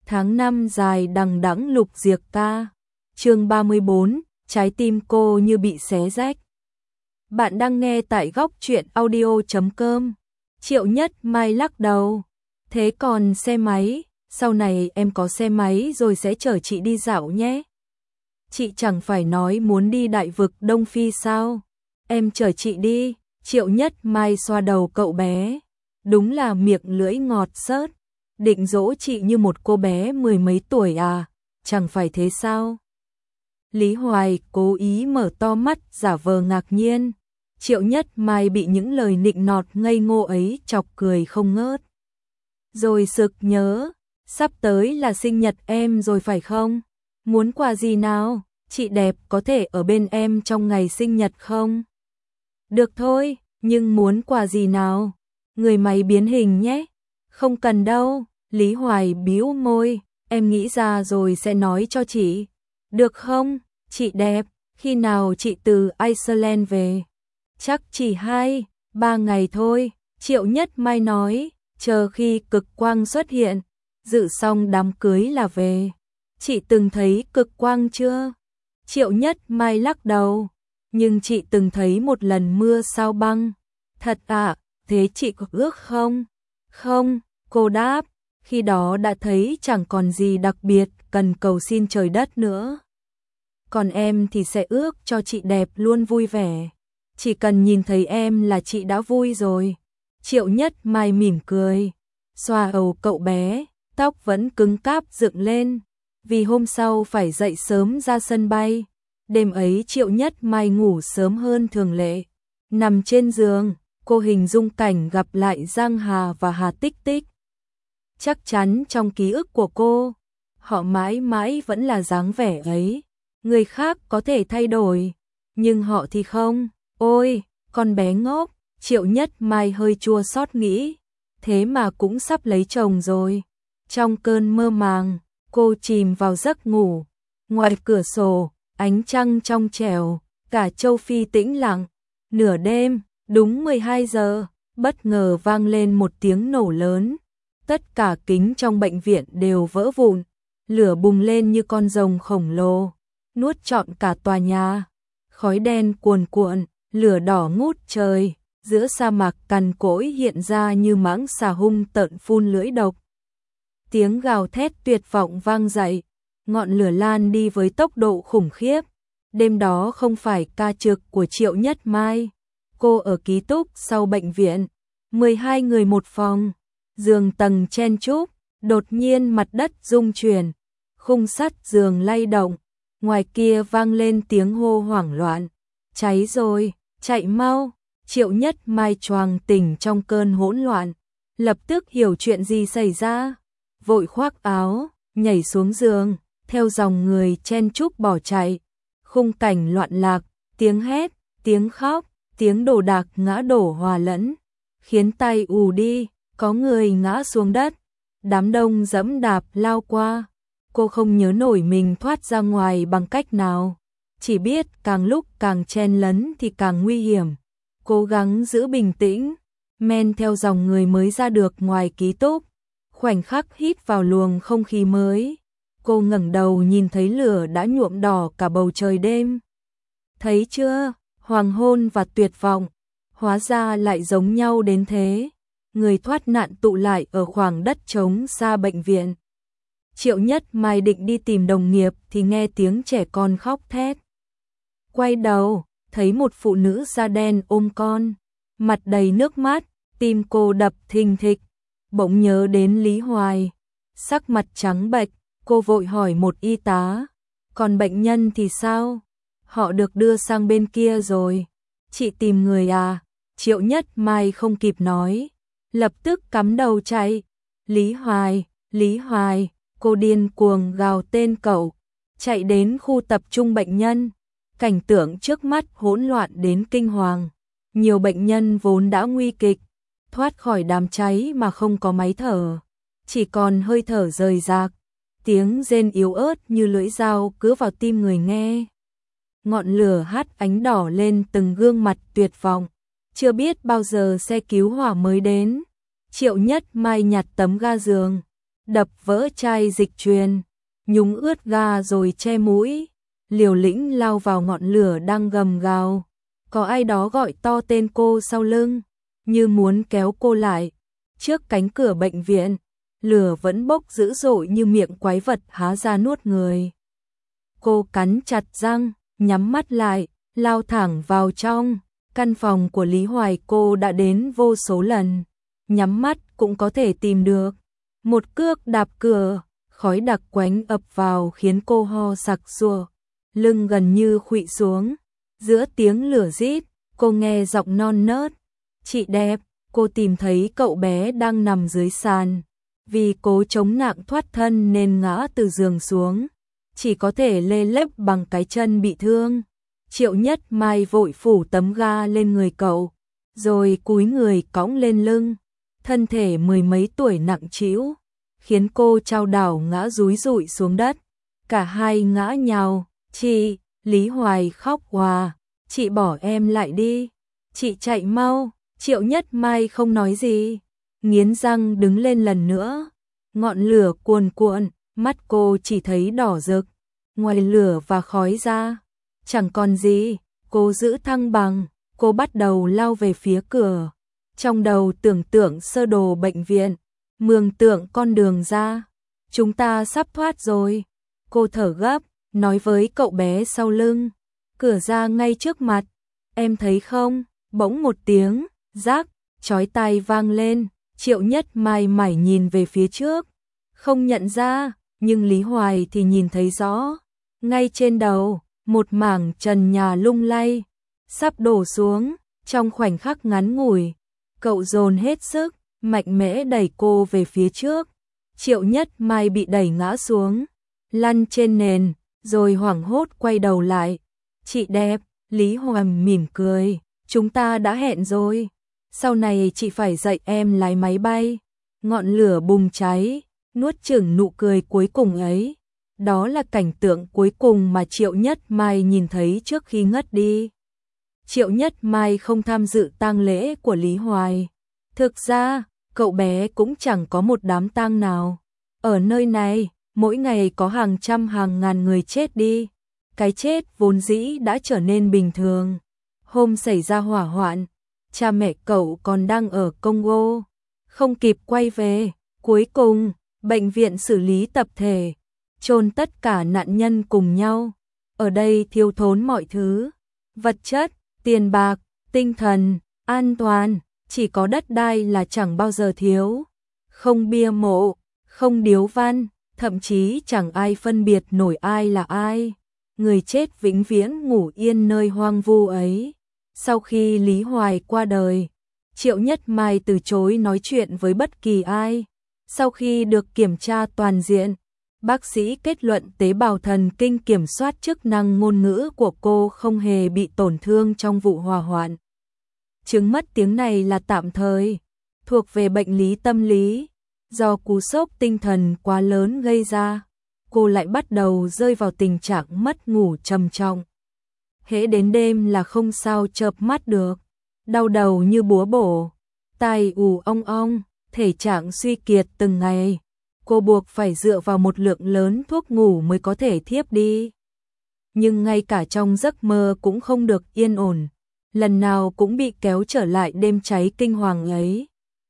Tháng năm dài đằng đẵng lục diệp ca. Chương 34, trái tim cô như bị xé rách. Bạn đang nghe tại góc truyện audio.com. Triệu Nhất Mai lắc đầu. Thế còn xe máy, sau này em có xe máy rồi sẽ chở chị đi dạo nhé. Chị chẳng phải nói muốn đi đại vực Đông Phi sao? Em chở chị đi. Triệu Nhất Mai xoa đầu cậu bé. Đúng là miệng lưỡi ngọt xớt. Định dỗ chị như một cô bé mười mấy tuổi à? Chẳng phải thế sao? Lý Hoài cố ý mở to mắt giả vờ ngạc nhiên. Triệu Nhất Mai bị những lời nịnh nọt ngây ngô ấy chọc cười không ngớt. Rồi sực nhớ, sắp tới là sinh nhật em rồi phải không? Muốn quà gì nào? Chị đẹp có thể ở bên em trong ngày sinh nhật không? Được thôi, nhưng muốn quà gì nào? Người máy biến hình nhé. Không cần đâu, Lý Hoài bĩu môi, em nghĩ ra rồi sẽ nói cho chị. Được không, chị đẹp, khi nào chị từ Iceland về? Chắc chỉ 2-3 ngày thôi, Triệu Nhất Mai nói, chờ khi cực quang xuất hiện, dự xong đám cưới là về. Chị từng thấy cực quang chưa? Triệu Nhất Mai lắc đầu, nhưng chị từng thấy một lần mưa sao băng. Thật ạ, thế chị có ước không? Không, cô đáp, khi đó đã thấy chẳng còn gì đặc biệt cần cầu xin trời đất nữa. Còn em thì sẽ ước cho chị đẹp luôn vui vẻ. Chỉ cần nhìn thấy em là chị đã vui rồi. Triệu Nhất Mai mỉm cười, xoa đầu cậu bé, tóc vẫn cứng cáp dựng lên, vì hôm sau phải dậy sớm ra sân bay. Đêm ấy Triệu Nhất Mai ngủ sớm hơn thường lệ. Nằm trên giường, cô hình dung cảnh gặp lại Giang Hà và Hà Tích Tích. Chắc chắn trong ký ức của cô, họ mãi mãi vẫn là dáng vẻ ấy. Người khác có thể thay đổi, nhưng họ thì không. Ôi, con bé ngốc, Triệu Nhất Mai hơi chua xót nghĩ. Thế mà cũng sắp lấy chồng rồi. Trong cơn mơ màng, cô chìm vào giấc ngủ. Ngoài cửa sổ, ánh trăng trong trẻo, cả châu Phi tĩnh lặng. Nửa đêm, đúng 12 giờ, bất ngờ vang lên một tiếng nổ lớn. Tất cả kính trong bệnh viện đều vỡ vụn. Lửa bùng lên như con rồng khổng lồ, nuốt trọn cả tòa nhà. Khói đen cuồn cuộn, lửa đỏ ngút trời, giữa sa mạc cằn cỗi hiện ra như mãng xà hung tợn phun lưỡi độc. Tiếng gào thét tuyệt vọng vang dậy, ngọn lửa lan đi với tốc độ khủng khiếp. Đêm đó không phải ca trực của Triệu Nhất Mai. Cô ở ký túc sau bệnh viện, 12 người một phòng, giường tầng chen chúc, đột nhiên mặt đất rung chuyển, khung sắt giường lay động, ngoài kia vang lên tiếng hô hoảng loạn. Cháy rồi, chạy mau. Triệu Nhất Mai choàng tỉnh trong cơn hỗn loạn, lập tức hiểu chuyện gì xảy ra, vội khoác áo, nhảy xuống giường, theo dòng người chen chúc bỏ chạy. Khung cảnh loạn lạc, tiếng hét, tiếng khóc, tiếng đồ đạc ngã đổ hòa lẫn, khiến tay ù đi, có người ngã xuống đất, đám đông dẫm đạp lao qua. Cô không nhớ nổi mình thoát ra ngoài bằng cách nào, chỉ biết càng lúc càng chen lấn thì càng nguy hiểm. Cố gắng giữ bình tĩnh, men theo dòng người mới ra được ngoài ký túc, khoảnh khắc hít vào luồng không khí mới. Cô ngẩng đầu nhìn thấy lửa đã nhuộm đỏ cả bầu trời đêm. Thấy chưa, hoàng hôn và tuyệt vọng, hóa ra lại giống nhau đến thế. Người thoát nạn tụ lại ở khoảng đất trống xa bệnh viện. Triệu Nhất Mai định đi tìm đồng nghiệp thì nghe tiếng trẻ con khóc thét. Quay đầu, thấy một phụ nữ da đen ôm con, mặt đầy nước mắt, tim cô đập thình thịch. Bỗng nhớ đến Lý Hoài, sắc mặt trắng bệch, cô vội hỏi một y tá, còn bệnh nhân thì sao? Họ được đưa sang bên kia rồi. Chị tìm người à? Triệu Nhất Mai không kịp nói, lập tức cắm đầu chạy. Lý Hoài, Lý Hoài, cô điên cuồng gào tên cậu, chạy đến khu tập trung bệnh nhân. Cảnh tượng trước mắt hỗn loạn đến kinh hoàng. Nhiều bệnh nhân vốn đã nguy kịch, thoát khỏi đám cháy mà không có máy thở, chỉ còn hơi thở rời rạc. Tiếng rên yếu ớt như lưỡi dao cứa vào tim người nghe. Ngọn lửa hắt ánh đỏ lên từng gương mặt tuyệt vọng. Chưa biết bao giờ xe cứu hỏa mới đến. Triệu Nhất Mai nhặt tấm ga giường, đập vỡ chai dịch truyền, nhúng ướt ga rồi che mũi, liều lĩnh lao vào ngọn lửa đang gầm gào. Có ai đó gọi to tên cô sau lưng, như muốn kéo cô lại. Trước cánh cửa bệnh viện, lửa vẫn bốc dữ dội như miệng quái vật há ra nuốt người. Cô cắn chặt răng, nhắm mắt lại, lao thẳng vào trong. Căn phòng của Lý Hoài cô đã đến vô số lần, nhắm mắt cũng có thể tìm được. Một cước đạp cửa, khói đặc quánh ập vào khiến cô ho sặc sụa, lưng gần như khuỵu xuống. Giữa tiếng lửa rít, cô nghe giọng non nớt. Chị đẹp, cô tìm thấy cậu bé đang nằm dưới sàn. Vì cố chống nặng thoát thân nên ngã từ giường xuống, chỉ có thể lê lết bằng cái chân bị thương. Triệu Nhất Mai vội phủ tấm ga lên người cậu, rồi cúi người cõng lên lưng. Thân thể mười mấy tuổi nặng trĩu, khiến cô chao đảo ngã rúi rụi xuống đất. Cả hai ngã nhào. Chị, Lý Hoài khóc òa. Chị bỏ em lại đi. Chị chạy mau. Triệu Nhất Mai không nói gì, nghiến răng đứng lên lần nữa. Ngọn lửa cuồn cuộn, mắt cô chỉ thấy đỏ rực. Ngoài lửa và khói ra, chẳng còn gì. Cô giữ thăng bằng, cô bắt đầu lao về phía cửa. Trong đầu tưởng tượng sơ đồ bệnh viện, mường tượng con đường ra. Chúng ta sắp thoát rồi. Cô thở gấp, nói với cậu bé sau lưng. Cửa ra ngay trước mặt, em thấy không? Bỗng một tiếng rác chói tai vang lên. Triệu Nhất Mai mải nhìn về phía trước, không nhận ra, nhưng Lý Hoài thì nhìn thấy rõ. Ngay trên đầu, một mảng trần nhà lung lay, sắp đổ xuống. Trong khoảnh khắc ngắn ngủi, cậu dồn hết sức, mạnh mẽ đẩy cô về phía trước. Triệu Nhất Mai bị đẩy ngã xuống, lăn trên nền, rồi hoảng hốt quay đầu lại. Chị đẹp, Lý Hoài mỉm cười, chúng ta đã hẹn rồi. Sau này chị phải dạy em lái máy bay. Ngọn lửa bùng cháy, nuốt chửng nụ cười cuối cùng ấy. Đó là cảnh tượng cuối cùng mà Triệu Nhất Mai nhìn thấy trước khi ngất đi. Triệu Nhất Mai không tham dự tang lễ của Lý Hoài. Thực ra, cậu bé cũng chẳng có một đám tang nào. Ở nơi này, mỗi ngày có hàng trăm hàng ngàn người chết đi. Cái chết vốn dĩ đã trở nên bình thường. Hôm xảy ra hỏa hoạn, cha mẹ cậu còn đang ở Congo, không kịp quay về. Cuối cùng, bệnh viện xử lý tập thể, chôn tất cả nạn nhân cùng nhau. Ở đây thiếu thốn mọi thứ, vật chất, tiền bạc, tinh thần, an toàn, chỉ có đất đai là chẳng bao giờ thiếu. Không bia mộ, không điếu văn, thậm chí chẳng ai phân biệt nổi ai là ai. Người chết vĩnh viễn ngủ yên nơi hoang vu ấy. Sau khi Lý Hoài qua đời, Triệu Nhất Mai từ chối nói chuyện với bất kỳ ai. Sau khi được kiểm tra toàn diện, bác sĩ kết luận tế bào thần kinh kiểm soát chức năng ngôn ngữ của cô không hề bị tổn thương trong vụ hỏa hoạn. Chứng mất tiếng này là tạm thời, thuộc về bệnh lý tâm lý, do cú sốc tinh thần quá lớn gây ra. Cô lại bắt đầu rơi vào tình trạng mất ngủ trầm trọng. Hễ đến đêm là không sao chợp mắt được, đau đầu như búa bổ, tai ù ong ong, thể trạng suy kiệt từng ngày. Cô buộc phải dựa vào một lượng lớn thuốc ngủ mới có thể thiếp đi. Nhưng ngay cả trong giấc mơ cũng không được yên ổn, lần nào cũng bị kéo trở lại đêm cháy kinh hoàng ấy.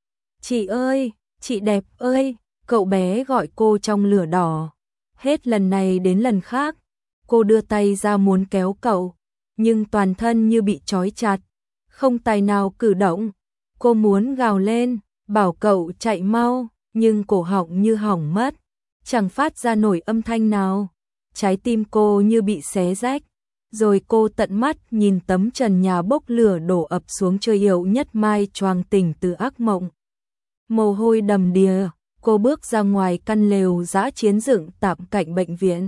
Chị ơi, chị đẹp ơi, cậu bé gọi cô trong lửa đỏ. Hết lần này đến lần khác, cô đưa tay ra muốn kéo cậu, nhưng toàn thân như bị trói chặt, không tài nào cử động. Cô muốn gào lên, bảo cậu chạy mau, nhưng cổ họng như hỏng mất, chẳng phát ra nổi âm thanh nào. Trái tim cô như bị xé rách, rồi cô tận mắt nhìn tấm trần nhà bốc lửa đổ ập xuống. Trời Triệu Nhất Mai choàng tỉnh từ ác mộng. Mồ hôi đầm đìa, cô bước ra ngoài căn lều dã chiến dựng tạm cạnh bệnh viện.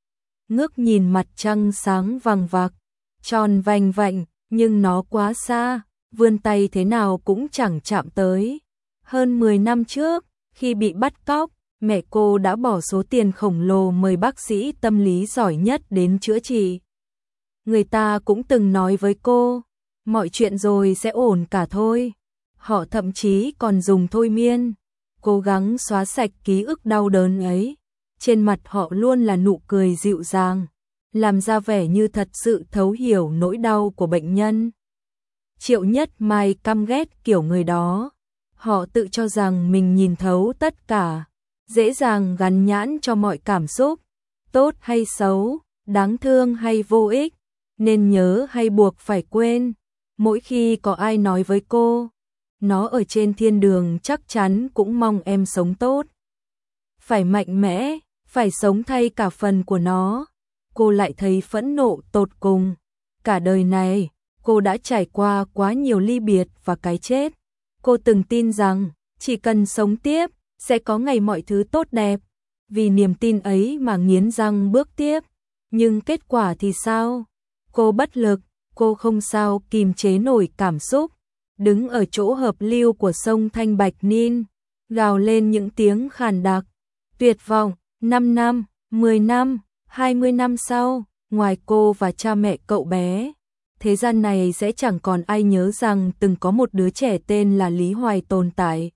Ngước nhìn mặt trăng sáng vằng vặc, tròn vành vạnh, nhưng nó quá xa, vươn tay thế nào cũng chẳng chạm tới. Hơn 10 năm trước, khi bị bắt cóc, mẹ cô đã bỏ số tiền khổng lồ mời bác sĩ tâm lý giỏi nhất đến chữa trị. Người ta cũng từng nói với cô, mọi chuyện rồi sẽ ổn cả thôi. Họ thậm chí còn dùng thôi miên. cố gắng xóa sạch ký ức đau đớn ấy. Trên mặt họ luôn là nụ cười dịu dàng, làm ra vẻ như thật sự thấu hiểu nỗi đau của bệnh nhân. Triệu Nhất Mai căm ghét kiểu người đó. Họ tự cho rằng mình nhìn thấu tất cả, dễ dàng gắn nhãn cho mọi cảm xúc, tốt hay xấu, đáng thương hay vô ích, nên nhớ hay buộc phải quên. Mỗi khi có ai nói với cô, nó ở trên thiên đường chắc chắn cũng mong em sống tốt, phải mạnh mẽ, phải sống thay cả phần của nó, cô lại thấy phẫn nộ tột cùng. Cả đời này, cô đã trải qua quá nhiều ly biệt và cái chết. Cô từng tin rằng, chỉ cần sống tiếp, sẽ có ngày mọi thứ tốt đẹp. Vì niềm tin ấy mà nghiến răng bước tiếp. Nhưng kết quả thì sao? Cô bất lực, cô không sao kìm chế nổi cảm xúc. Đứng ở chỗ hợp lưu của sông Thanh Bạch Nin, gào lên những tiếng khàn đặc. Tuyệt vọng, 5 năm, 10 năm, 20 năm sau, ngoài cô và cha mẹ cậu bé, thế gian này sẽ chẳng còn ai nhớ rằng từng có một đứa trẻ tên là Lý Hoài tồn tại.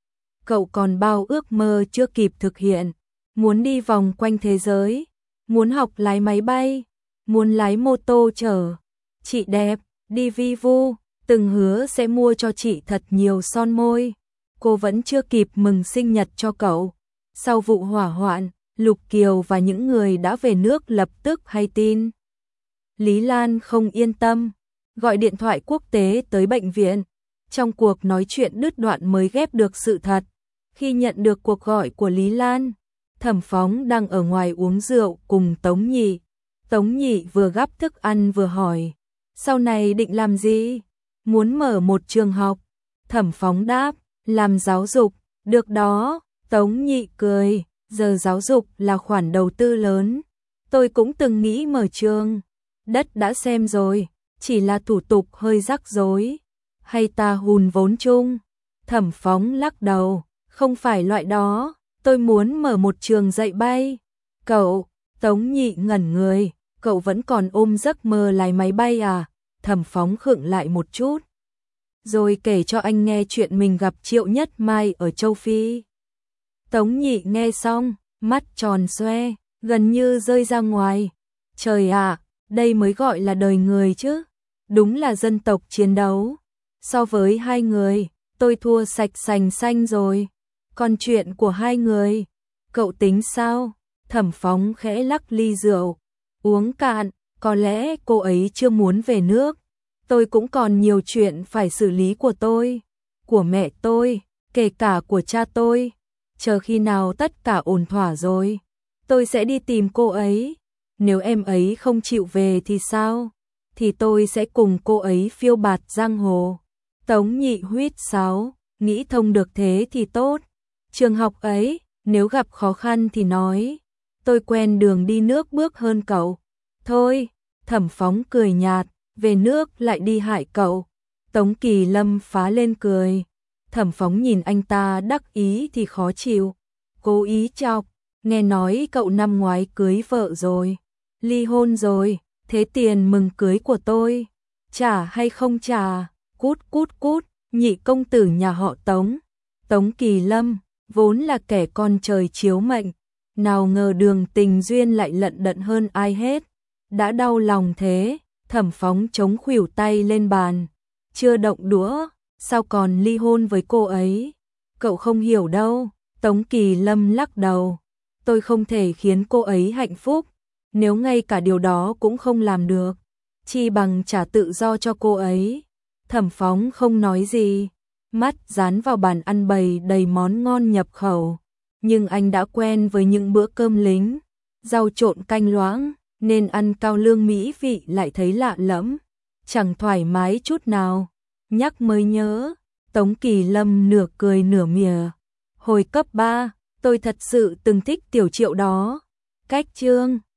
Cậu còn bao ước mơ chưa kịp thực hiện, muốn đi vòng quanh thế giới, muốn học lái máy bay, muốn lái mô tô chở chị đẹp, đi vi vu, từng hứa sẽ mua cho chị thật nhiều son môi. Cô vẫn chưa kịp mừng sinh nhật cho cậu. Sau vụ hỏa hoạn, Lục Kiều và những người đã về nước lập tức hay tin. Lý Lan không yên tâm, gọi điện thoại quốc tế tới bệnh viện. Trong cuộc nói chuyện đứt đoạn mới ghép được sự thật. Khi nhận được cuộc gọi của Lý Lan, Thẩm Phóng đang ở ngoài uống rượu cùng Tống Nhị. Tống Nhị vừa gắp thức ăn vừa hỏi, sau này định làm gì? Muốn mở một trường học. Thẩm Phóng đáp, làm giáo dục. Được đó. Tống Nhị cười, giờ giáo dục là khoản đầu tư lớn. Tôi cũng từng nghĩ mở trường. Đất đã xem rồi, chỉ là thủ tục hơi rắc rối. Hay ta hùn vốn chung? Thẩm Phóng lắc đầu, không phải loại đó, tôi muốn mở một trường dạy bay. Cậu, Tống Nhị ngẩn người, cậu vẫn còn ôm giấc mơ lái máy bay à? Thẩm Phóng khựng lại một chút, rồi kể cho anh nghe chuyện mình gặp Triệu Nhất Mai ở châu Phi. Tống Nhị nghe xong, mắt tròn xoe, gần như rơi ra ngoài. Trời ạ, đây mới gọi là đời người chứ. Đúng là dân tộc chiến đấu. So với hai người, tôi thua sạch sành xanh rồi. Còn chuyện của hai người, cậu tính sao? Thẩm Phóng khẽ lắc ly rượu, uống cạn, có lẽ cô ấy chưa muốn về nước. Tôi cũng còn nhiều chuyện phải xử lý của tôi, của mẹ tôi, kể cả của cha tôi. Chờ khi nào tất cả ổn thỏa rồi, tôi sẽ đi tìm cô ấy. Nếu em ấy không chịu về thì sao? Thì tôi sẽ cùng cô ấy phiêu bạt giang hồ. Tống Nhị huýt sáo, nghĩ thông được thế thì tốt. Trường học ấy, nếu gặp khó khăn thì nói. Tôi quen đường đi nước bước hơn cậu. Thôi, Thẩm Phóng cười nhạt, về nước lại đi hại cậu. Tống Kỳ Lâm phá lên cười. Thẩm Phóng nhìn anh ta đắc ý thì khó chịu. Cố ý chọc, nghe nói cậu năm ngoái cưới vợ rồi. Ly hôn rồi, thế tiền mừng cưới của tôi, trả hay không trả? Cút cút cút, nhị công tử nhà họ Tống. Tống Kỳ Lâm, vốn là kẻ con trời chiếu mệnh. Nào ngờ đường tình duyên lại lận đận hơn ai hết. Đã đau lòng thế, Thẩm Phóng chống khuỷu tay lên bàn. Chưa động đũa, sao còn ly hôn với cô ấy? Cậu không hiểu đâu. Tống Kỳ Lâm lắc đầu. Tôi không thể khiến cô ấy hạnh phúc. Nếu ngay cả điều đó cũng không làm được, chi bằng trả tự do cho cô ấy. Thẩm Phóng không nói gì, mắt dán vào bàn ăn bày đầy món ngon nhập khẩu. Nhưng anh đã quen với những bữa cơm lính, rau trộn canh loãng, nên ăn cao lương mỹ vị lại thấy lạ lẫm, chẳng thoải mái chút nào. Nhắc mới nhớ, Tống Kỳ Lâm nửa cười nửa mỉa. Hồi cấp 3, tôi thật sự từng thích tiểu Triệu đó. Cách chương